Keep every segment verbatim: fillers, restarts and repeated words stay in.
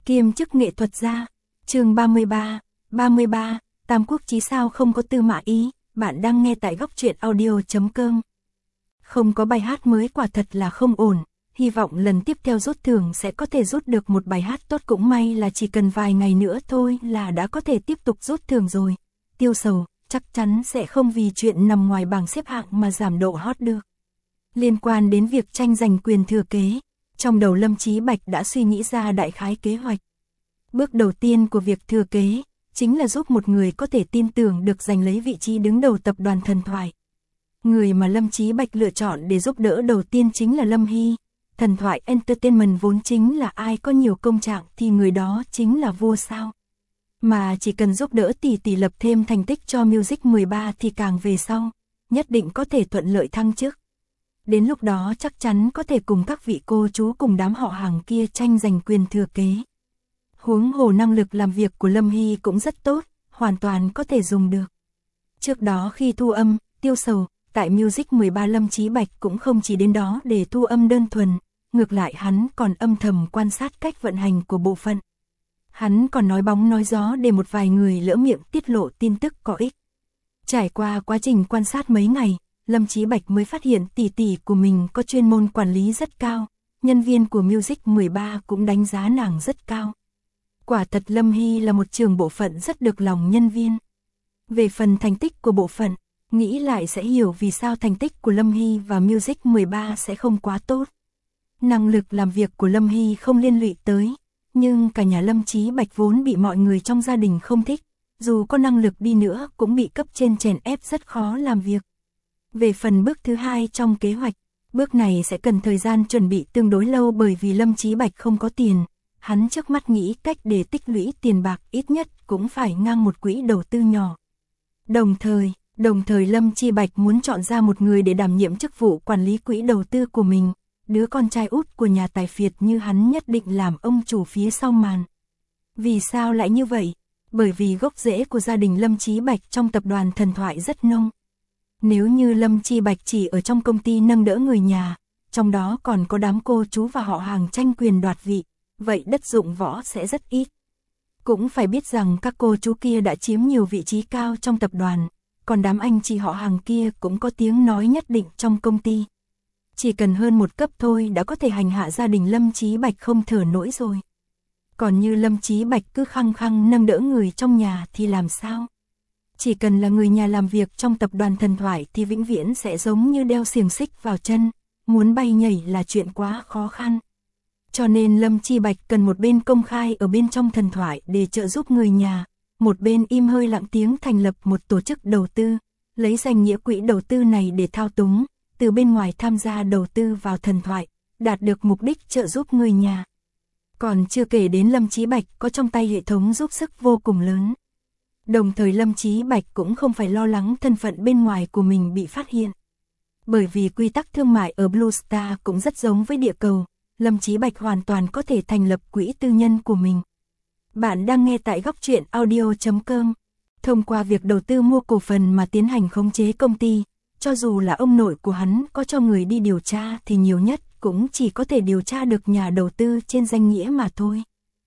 kiêm chức nghệ thuật gia. Chương ba mươi ba, ba mươi ba, Tam Quốc chí sao không có Tư Mã Ý, bạn đang nghe tại góc truyện audio chấm com. Không có bài hát mới quả thật là không ổn, hy vọng lần tiếp theo rút thưởng sẽ có thể rút được một bài hát tốt, cũng may là chỉ cần vài ngày nữa thôi là đã có thể tiếp tục rút thưởng rồi. Tiêu Sầu chắc chắn sẽ không vì chuyện nằm ngoài bảng xếp hạng mà giảm độ hot được. Liên quan đến việc tranh giành quyền thừa kế, trong đầu Lâm Chí Bạch đã suy nghĩ ra đại khái kế hoạch. Bước đầu tiên của việc thừa kế chính là giúp một người có thể tin tưởng được giành lấy vị trí đứng đầu tập đoàn Thần Thoại. Người mà Lâm Chí Bạch lựa chọn để giúp đỡ đầu tiên chính là Lâm Hy. Thần Thoại Entertainment vốn chính là ai có nhiều công trạng thì người đó chính là vua sao. Mà chỉ cần giúp đỡ tỷ tỷ lập thêm thành tích cho Music mười ba thì càng về sau, nhất định có thể thuận lợi thăng chức. Đến lúc đó chắc chắn có thể cùng các vị cô chú cùng đám họ hàng kia tranh giành quyền thừa kế. Huống hồ năng lực làm việc của Lâm Hy cũng rất tốt, hoàn toàn có thể dùng được. Trước đó khi thu âm, Tiêu Sầu, tại Music mười ba Lâm Chí Bạch cũng không chỉ đến đó để thu âm đơn thuần, ngược lại hắn còn âm thầm quan sát cách vận hành của bộ phận. Hắn còn nói bóng nói gió để một vài người lỡ miệng tiết lộ tin tức có ích. Trải qua quá trình quan sát mấy ngày, Lâm Chí Bạch mới phát hiện tỷ tỷ của mình có chuyên môn quản lý rất cao, nhân viên của Music mười ba cũng đánh giá nàng rất cao. Quả thật Lâm Hy là một trưởng bộ phận rất được lòng nhân viên. Về phần thành tích của bộ phận, nghĩ lại sẽ hiểu vì sao thành tích của Lâm Hy và Music mười ba sẽ không quá tốt. Năng lực làm việc của Lâm Hy không liên lụy tới, nhưng cả nhà Lâm Chí Bạch vốn bị mọi người trong gia đình không thích, dù có năng lực đi nữa cũng bị cấp trên chèn ép rất khó làm việc. Về phần bước thứ hai trong kế hoạch, bước này sẽ cần thời gian chuẩn bị tương đối lâu bởi vì Lâm Chí Bạch không có tiền. Hắn trước mắt nghĩ cách để tích lũy tiền bạc ít nhất cũng phải ngang một quỹ đầu tư nhỏ. Đồng thời, đồng thời Lâm Chí Bạch muốn chọn ra một người để đảm nhiệm chức vụ quản lý quỹ đầu tư của mình. Đứa con trai út của nhà tài phiệt như hắn nhất định làm ông chủ phía sau màn. Vì sao lại như vậy? Bởi vì gốc rễ của gia đình Lâm Chí Bạch trong tập đoàn Thần Thoại rất nông. Nếu như Lâm Chí Bạch chỉ ở trong công ty nâng đỡ người nhà, trong đó còn có đám cô chú và họ hàng tranh quyền đoạt vị, vậy đất dụng võ sẽ rất ít. Cũng phải biết rằng các cô chú kia đã chiếm nhiều vị trí cao trong tập đoàn, còn đám anh chị họ hàng kia cũng có tiếng nói nhất định trong công ty. Chỉ cần hơn một cấp thôi đã có thể hành hạ gia đình Lâm Chí Bạch không thở nổi rồi. Còn như Lâm Chí Bạch cứ khăng khăng nâng đỡ người trong nhà thì làm sao? Chỉ cần là người nhà làm việc trong tập đoàn Thần Thoại thì vĩnh viễn sẽ giống như đeo xiềng xích vào chân, muốn bay nhảy là chuyện quá khó khăn. Cho nên Lâm Chí Bạch cần một bên công khai ở bên trong Thần Thoại để trợ giúp người nhà, một bên im hơi lặng tiếng thành lập một tổ chức đầu tư, lấy danh nghĩa quỹ đầu tư này để thao túng, từ bên ngoài tham gia đầu tư vào Thần Thoại, đạt được mục đích trợ giúp người nhà. Còn chưa kể đến Lâm Chí Bạch có trong tay hệ thống giúp sức vô cùng lớn. Đồng thời Lâm Chí Bạch cũng không phải lo lắng thân phận bên ngoài của mình bị phát hiện. Bởi vì quy tắc thương mại ở Blue Star cũng rất giống với địa cầu, Lâm Chí Bạch hoàn toàn có thể thành lập quỹ tư nhân của mình. Bạn đang nghe tại góc truyện audio chấm com. Thông qua việc đầu tư mua cổ phần mà tiến hành khống chế công ty, cho dù là ông nội của hắn có cho người đi điều tra thì nhiều nhất cũng chỉ có thể điều tra được nhà đầu tư trên danh nghĩa mà thôi.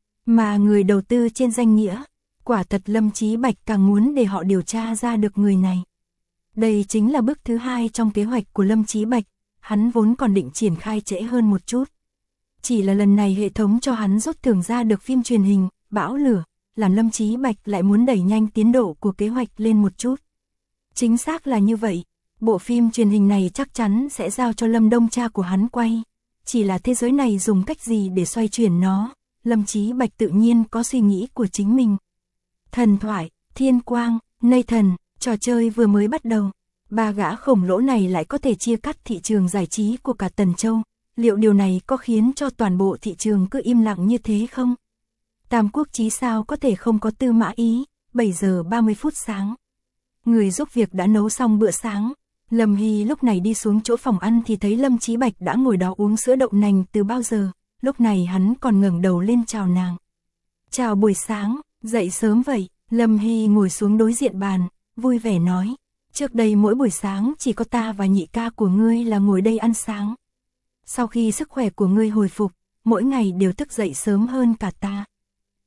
Mà người đầu tư trên danh nghĩa, quả thật Lâm Chí Bạch càng muốn để họ điều tra ra được người này. Đây chính là bước thứ hai trong kế hoạch của Lâm Chí Bạch, hắn vốn còn định triển khai trễ hơn một chút. Chỉ là lần này hệ thống cho hắn rút thưởng ra được phim truyền hình, Bão Lửa, làm Lâm Chí Bạch lại muốn đẩy nhanh tiến độ của kế hoạch lên một chút. Chính xác là như vậy, bộ phim truyền hình này chắc chắn sẽ giao cho Lâm Đông cha của hắn quay. Chỉ là thế giới này dùng cách gì để xoay chuyển nó, Lâm Chí Bạch tự nhiên có suy nghĩ của chính mình. Thần Thoại, Thiên Quang, Nathan, trò chơi vừa mới bắt đầu. Ba gã khổng lỗ này lại có thể chia cắt thị trường giải trí của cả Tần Châu. Liệu điều này có khiến cho toàn bộ thị trường cứ im lặng như thế không? Tam Quốc chí sao có thể không có Tư Mã Ý, bảy giờ ba mươi phút sáng. Người giúp việc đã nấu xong bữa sáng. Lâm Hy lúc này đi xuống chỗ phòng ăn thì thấy Lâm Chí Bạch đã ngồi đó uống sữa đậu nành từ bao giờ. Lúc này hắn còn ngẩng đầu lên chào nàng. Chào buổi sáng, dậy sớm vậy. Lâm Hy ngồi xuống đối diện bàn, vui vẻ nói. Trước đây mỗi buổi sáng chỉ có ta và nhị ca của ngươi là ngồi đây ăn sáng. Sau khi sức khỏe của ngươi hồi phục, mỗi ngày đều thức dậy sớm hơn cả ta.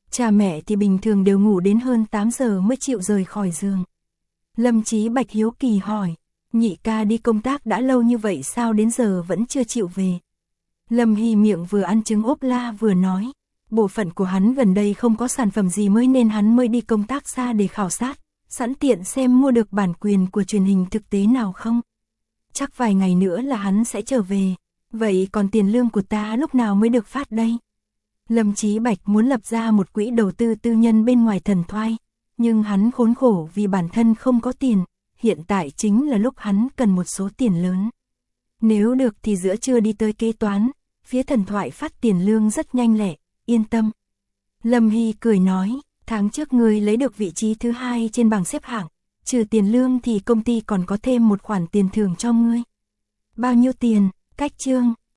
Cha mẹ thì bình thường đều ngủ đến hơn tám giờ mới chịu rời khỏi giường. Lâm Chí Bạch hiếu kỳ hỏi, nhị ca đi công tác đã lâu như vậy sao đến giờ vẫn chưa chịu về? Lâm Hy miệng vừa ăn trứng ốp la vừa nói, bộ phận của hắn gần đây không có sản phẩm gì mới nên hắn mới đi công tác xa để khảo sát, sẵn tiện xem mua được bản quyền của truyền hình thực tế nào không. Chắc vài ngày nữa là hắn sẽ trở về, vậy còn tiền lương của ta lúc nào mới được phát đây? Lâm Chí Bạch muốn lập ra một quỹ đầu tư tư nhân bên ngoài Thần Thoại, nhưng hắn khốn khổ vì bản thân không có tiền, hiện tại chính là lúc hắn cần một số tiền lớn. Nếu được thì giữa trưa đi tới kế toán, phía Thần Thoại phát tiền lương rất nhanh lẹ, yên tâm. Lâm Hy cười nói, tháng trước ngươi lấy được vị trí thứ hai trên bảng xếp hạng, trừ tiền lương thì công ty còn có thêm một khoản tiền thưởng cho ngươi. Bao nhiêu tiền? Cách chương